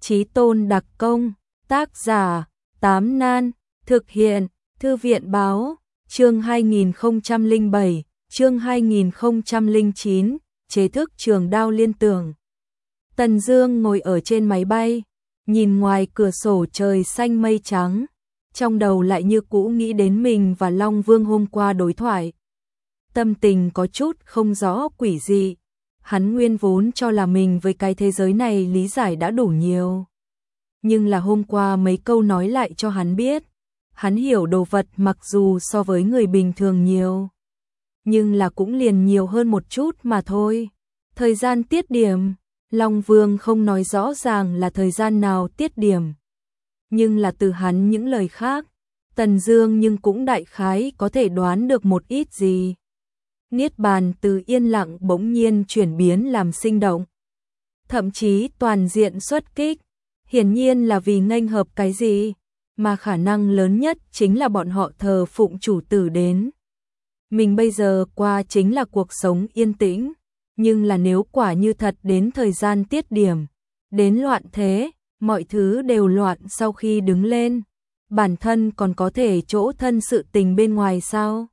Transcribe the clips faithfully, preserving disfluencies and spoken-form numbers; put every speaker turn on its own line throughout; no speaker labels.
Chí Tôn đặc công, tác giả, Tám Nan, thực hiện, Thư viện báo, chương hai nghìn không trăm lẻ bảy, chương hai nghìn không trăm lẻ chín, chế thức trường đao liên tưởng. Tần Dương ngồi ở trên máy bay, nhìn ngoài cửa sổ trời xanh mây trắng, trong đầu lại như cũ nghĩ đến mình và Long Vương hôm qua đối thoại. Tâm tình có chút không rõ quỷ dị, hắn nguyên vốn cho là mình với cái thế giới này lý giải đã đủ nhiều. Nhưng là hôm qua mấy câu nói lại cho hắn biết, hắn hiểu đồ vật mặc dù so với người bình thường nhiều, nhưng là cũng liền nhiều hơn một chút mà thôi. Thời gian tiết điểm, Long Vương không nói rõ ràng là thời gian nào tiết điểm, nhưng là từ hắn những lời khác, Tần Dương nhưng cũng đại khái có thể đoán được một ít gì. Niết bàn từ yên lặng bỗng nhiên chuyển biến làm sinh động, thậm chí toàn diện xuất kích, hiển nhiên là vì nghênh hợp cái gì, mà khả năng lớn nhất chính là bọn họ thờ phụng chủ tử đến. Mình bây giờ qua chính là cuộc sống yên tĩnh, nhưng là nếu quả như thật đến thời gian tiết điểm, đến loạn thế, mọi thứ đều loạn sau khi đứng lên, bản thân còn có thể chỗ thân sự tình bên ngoài sao?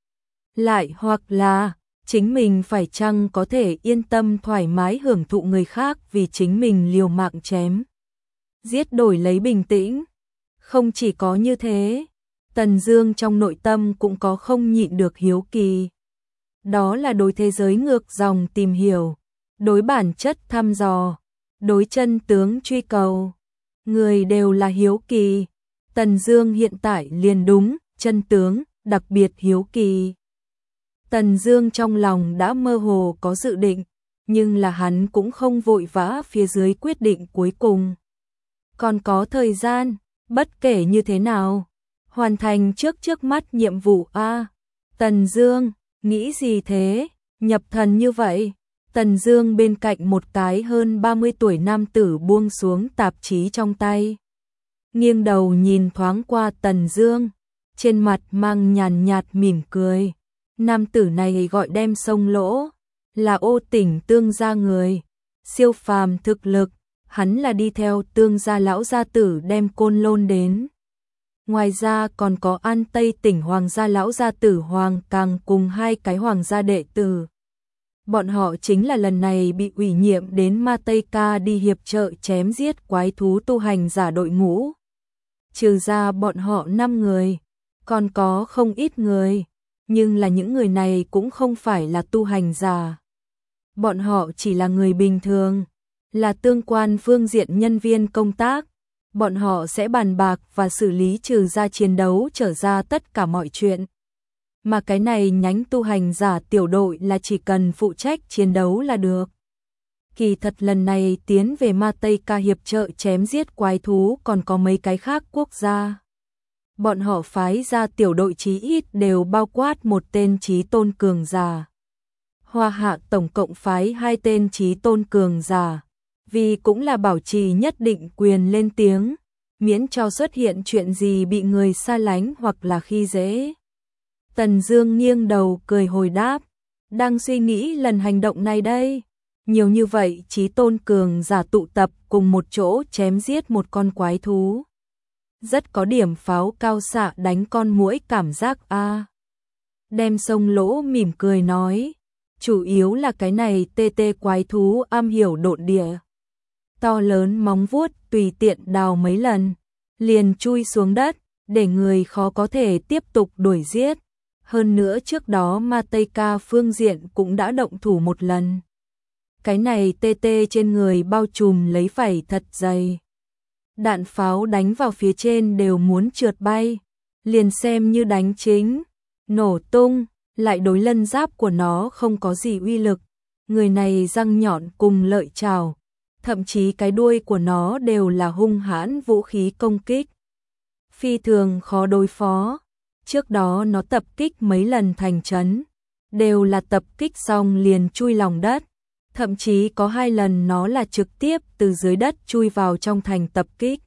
Lại hoặc là, chính mình phải chăng có thể yên tâm thoải mái hưởng thụ người khác vì chính mình liều mạng chém giết đổi lấy bình tĩnh. Không chỉ có như thế, Tần Dương trong nội tâm cũng có không nhịn được hiếu kỳ. Đó là đối thế giới ngược dòng tìm hiểu, đối bản chất thăm dò, đối chân tướng truy cầu. Người đều là hiếu kỳ. Tần Dương hiện tại liền đúng, chân tướng, đặc biệt hiếu kỳ. Tần Dương trong lòng đã mơ hồ có dự định, nhưng là hắn cũng không vội vã phía dưới quyết định cuối cùng. Còn có thời gian, bất kể như thế nào, hoàn thành trước trước mắt nhiệm vụ a. Tần Dương, nghĩ gì thế, nhập thần như vậy? Tần Dương bên cạnh một cái hơn ba mươi tuổi nam tử buông xuống tạp chí trong tay, nghiêng đầu nhìn thoáng qua Tần Dương, trên mặt mang nhàn nhạt mỉm cười. Nam tử này gọi Đem Sông Lỗ, là Ô Tỉnh Tương gia người, siêu phàm thực lực, hắn là đi theo Tương gia lão gia tử đem Côn Lôn đến. Ngoài ra còn có An Tây Tỉnh hoàng gia lão gia tử Hoàng Càng cùng hai cái hoàng gia đệ tử. Bọn họ chính là lần này bị ủy nhiệm đến Ma Tây Ca đi hiệp trợ chém giết quái thú tu hành giả đội ngũ. Trừ ra bọn họ năm người, còn có không ít người, nhưng là những người này cũng không phải là tu hành giả. Bọn họ chỉ là người bình thường, là tương quan phương diện nhân viên công tác. Bọn họ sẽ bàn bạc và xử lý trừ ra chiến đấu trở ra tất cả mọi chuyện. Mà cái này nhánh tu hành giả tiểu đội là chỉ cần phụ trách chiến đấu là được. Kỳ thật lần này tiến về Ma Tây Ca hiệp trợ chém giết quái thú còn có mấy cái khác quốc gia. Bọn họ phái ra tiểu đội chí ít đều bao quát một tên chí tôn cường giả. Hoa Hạ tổng cộng phái hai tên chí tôn cường giả, vì cũng là bảo trì nhất định quyền lên tiếng, miễn cho xuất hiện chuyện gì bị người xa lánh hoặc là khi dễ. Tần Dương nghiêng đầu cười hồi đáp, đang suy nghĩ lần hành động này đây. Nhiều như vậy chí tôn cường giả tụ tập cùng một chỗ chém giết một con quái thú, rất có điểm pháo cao xạ đánh con muỗi cảm giác a. À. Đem Sông Lỗ mỉm cười nói, chủ yếu là cái này tê tê quái thú am hiểu độn địa. To lớn móng vuốt tùy tiện đào mấy lần, liền chui xuống đất, để người khó có thể tiếp tục đuổi giết. Hơn nữa trước đó Ma Tây Ca phương diện cũng đã động thủ một lần. Cái này tê tê trên người bao trùm lấy vảy thật dày. Đạn pháo đánh vào phía trên đều muốn trượt bay, liền xem như đánh chính, nổ tung, lại đối lân giáp của nó không có gì uy lực. Người này răng nhọn cùng lợi chảo, thậm chí cái đuôi của nó đều là hung hãn vũ khí công kích. Phi thường khó đối phó, trước đó nó tập kích mấy lần thành trấn, đều là tập kích xong liền chui lòng đất. Thậm chí có hai lần nó là trực tiếp từ dưới đất chui vào trong thành tập kích.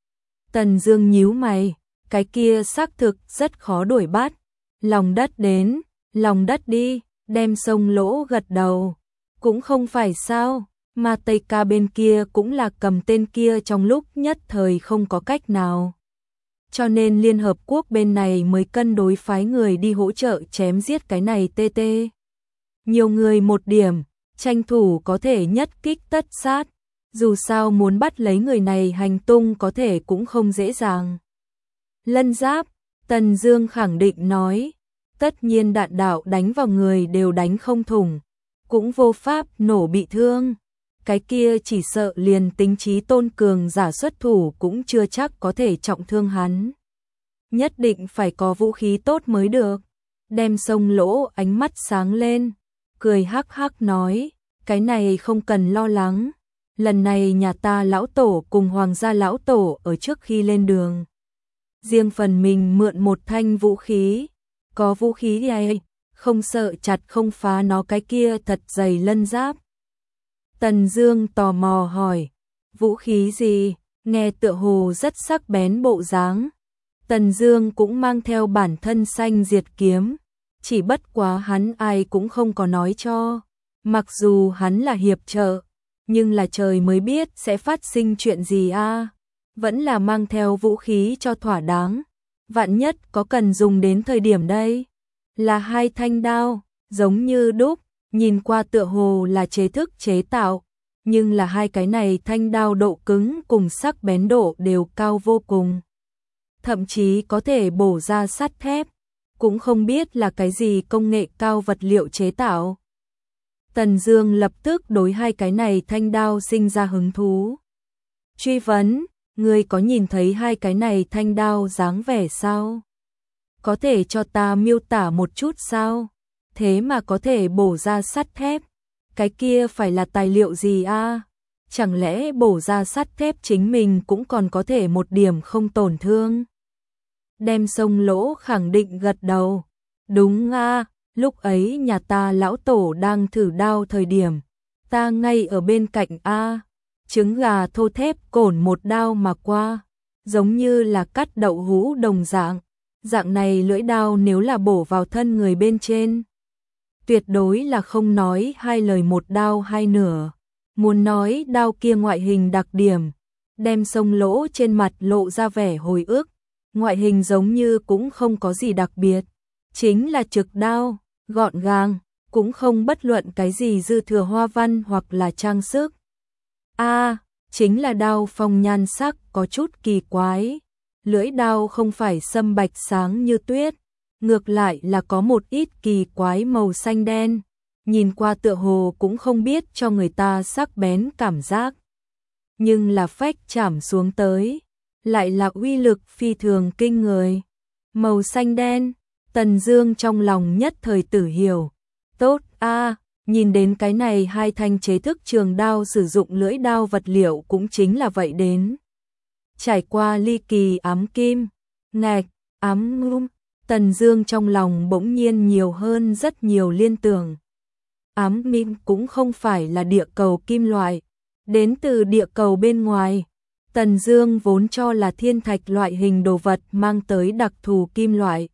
Tần Dương nhíu mày, cái kia xác thực rất khó đuổi bắt. Lòng đất đến, lòng đất đi, Đem Sông Lỗ gật đầu. Cũng không phải sao, Mà Tây Ca bên kia cũng là cầm tên kia trong lúc nhất thời không có cách nào. Cho nên Liên Hợp Quốc bên này mới cân đối phái người đi hỗ trợ chém giết cái này tê tê. Nhiều người một điểm, tranh thủ có thể nhất kích tất sát. Dù sao muốn bắt lấy người này hành tung có thể cũng không dễ dàng. Lân Giáp, Tần Dương khẳng định nói, tất nhiên đạn đạo đánh vào người đều đánh không thủng, cũng vô pháp nổ bị thương. Cái kia chỉ sợ liền tính trí tôn cường giả xuất thủ cũng chưa chắc có thể trọng thương hắn. Nhất định phải có vũ khí tốt mới được. Đem Sông Lỗ ánh mắt sáng lên, cười hắc hắc nói, cái này không cần lo lắng. Lần này nhà ta lão tổ cùng hoàng gia lão tổ ở trước khi lên đường. Riêng phần mình mượn một thanh vũ khí. Có vũ khí này, không sợ chặt không phá nó cái kia thật dày lân giáp. Tần Dương tò mò hỏi, vũ khí gì, nghe tựa hồ rất sắc bén bộ dáng. Tần Dương cũng mang theo bản thân xanh diệt kiếm, chỉ bất quá hắn ai cũng không có nói cho. Mặc dù hắn là hiệp trợ, nhưng là trời mới biết sẽ phát sinh chuyện gì a. À. Vẫn là mang theo vũ khí cho thỏa đáng, vạn nhất có cần dùng đến thời điểm đây. Là hai thanh đao, giống như đúc, nhìn qua tựa hồ là chế thức chế tạo, nhưng là hai cái này thanh đao độ cứng cùng sắc bén độ đều cao vô cùng. Thậm chí có thể bổ ra sắt thép, cũng không biết là cái gì công nghệ cao vật liệu chế tạo. Tần Dương lập tức đối hai cái này thanh đao sinh ra hứng thú. Truy vấn, ngươi có nhìn thấy hai cái này thanh đao dáng vẻ sao? Có thể cho ta miêu tả một chút sao? Thế mà có thể bổ ra sắt thép, cái kia phải là tài liệu gì a? À? Chẳng lẽ bổ ra sắt thép chính mình cũng còn có thể một điểm không tổn thương? Đem Sông Lỗ khẳng định gật đầu. Đúng a, à, lúc ấy nhà ta lão tổ đang thử đao thời điểm, ta ngay ở bên cạnh a, à, trứng gà thô thép cổn một đao mà qua, giống như là cắt đậu hũ đồng dạng. Dạng này lưỡi đao nếu là bổ vào thân người bên trên, tuyệt đối là không nói hai lời một đao hai nửa. Muốn nói đao kia ngoại hình đặc điểm, đem Sông Lỗ trên mặt lộ ra vẻ hồi ức. Ngoại hình giống như cũng không có gì đặc biệt, chính là trực đao, gọn gàng, cũng không bất luận cái gì dư thừa hoa văn hoặc là trang sức. A, à, chính là đao phong nhan sắc có chút kỳ quái. Lưỡi đao không phải sâm bạch sáng như tuyết, ngược lại là có một ít kỳ quái màu xanh đen, nhìn qua tựa hồ cũng không biết cho người ta sắc bén cảm giác. Nhưng là phách chạm xuống tới, lại là uy lực phi thường kinh người. Màu xanh đen, Tần Dương trong lòng nhất thời tử hiểu. Tốt a, à, nhìn đến cái này hai thanh chế thức trường đao sử dụng lưỡi đao vật liệu cũng chính là vậy đến. Trải qua ly kỳ ám kim, ngạch, ám ngum, Tần Dương trong lòng bỗng nhiên nhiều hơn rất nhiều liên tưởng. Ám kim cũng không phải là địa cầu kim loại, đến từ địa cầu bên ngoài. Tần Dương vốn cho là thiên thạch loại hình đồ vật mang tới đặc thù kim loại.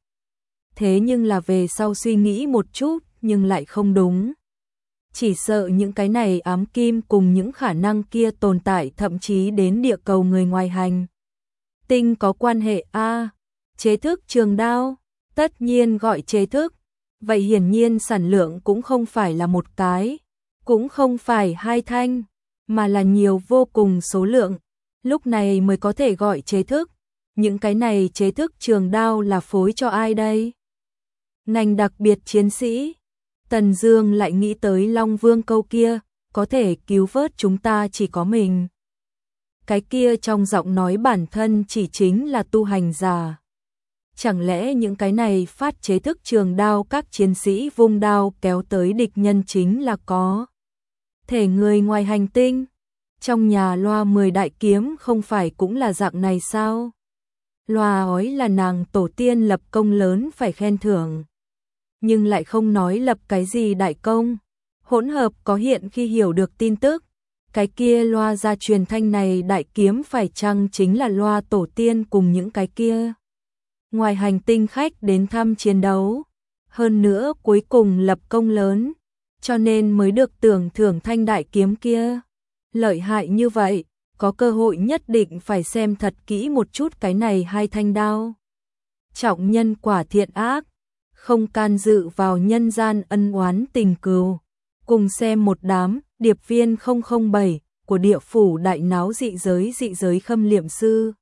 Thế nhưng là về sau suy nghĩ một chút, nhưng lại không đúng. Chỉ sợ những cái này ám kim cùng những khả năng kia tồn tại thậm chí đến địa cầu người ngoài hành tinh có quan hệ a. À, chế thức trường đao, tất nhiên gọi chế thức. Vậy hiển nhiên sản lượng cũng không phải là một cái, cũng không phải hai thanh, mà là nhiều vô cùng số lượng. Lúc này mới có thể gọi chế thức. Những cái này chế thức trường đao là phối cho ai đây? Ngành đặc biệt chiến sĩ. Tần Dương lại nghĩ tới Long Vương câu kia, có thể cứu vớt chúng ta chỉ có mình. Cái kia trong giọng nói bản thân chỉ chính là tu hành giả. Chẳng lẽ những cái này phát chế thức trường đao các chiến sĩ vung đao kéo tới địch nhân chính là có thể người ngoài hành tinh? Trong nhà loa mười đại kiếm không phải cũng là dạng này sao? Loa ói là nàng tổ tiên lập công lớn phải khen thưởng, nhưng lại không nói lập cái gì đại công. Hỗn hợp có hiện khi hiểu được tin tức, cái kia loa gia truyền thanh này đại kiếm phải chăng chính là loa tổ tiên cùng những cái kia ngoài hành tinh khách đến thăm chiến đấu, hơn nữa cuối cùng lập công lớn, cho nên mới được tưởng thưởng thanh đại kiếm kia. lợi hại như vậy, có cơ hội nhất định phải xem thật kỹ một chút cái này hai thanh đao. Trọng nhân quả thiện ác, không can dự vào nhân gian ân oán tình cừu. Cùng xem một đám điệp viên không không bảy của địa phủ đại náo dị giới dị giới khâm liệm sư.